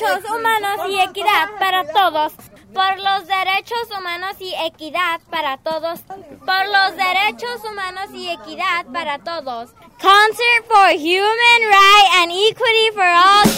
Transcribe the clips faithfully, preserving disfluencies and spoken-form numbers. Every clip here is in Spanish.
derechos humanos y equidad para todos. Por los derechos humanos y equidad para todos. Por los derechos humanos y equidad para todos. Concert for Human Rights and Equity for All.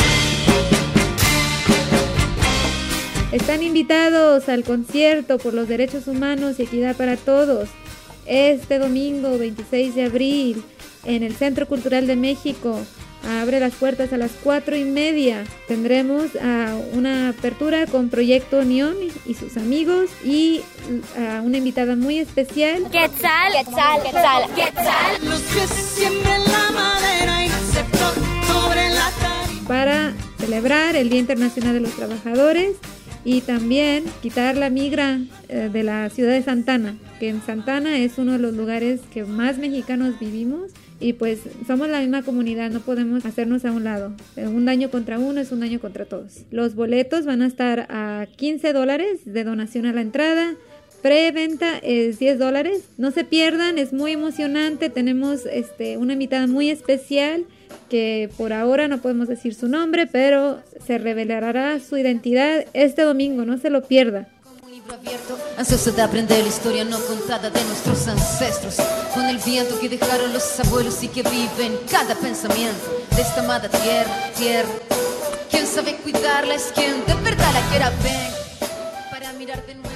Están invitados al concierto por los derechos humanos y equidad para todos. Este domingo veintiséis de abril en el Centro Cultural de México. Abre las puertas a las cuatro y media. Tendremos uh, una apertura con Proyecto Neón y, y sus amigos y uh, una invitada muy especial. Quetzal, Quetzal, Quetzal, Quetzal. Los que siembran la madera y se sobre la tarima. Para celebrar el Día Internacional de los Trabajadores y también quitar la migra uh, de la ciudad de Santana, que en Santana es uno de los lugares que más mexicanos vivimos. Y pues somos la misma comunidad, no podemos hacernos a un lado. Un daño contra uno es un daño contra todos. Los boletos van a estar a quince dólares de donación a la entrada. Preventa es diez dólares. No se pierdan, es muy emocionante. Tenemos este, una invitada muy especial que por ahora no podemos decir su nombre, pero se revelará su identidad este domingo, no se lo pierda. Abierto, ansioso de aprender la historia no contada de nuestros ancestros, con el viento que dejaron los abuelos y que vive en cada pensamiento de esta amada tierra, tierra. Quien sabe cuidarla es quien de verdad la quiera ver, para mirar de nuevo.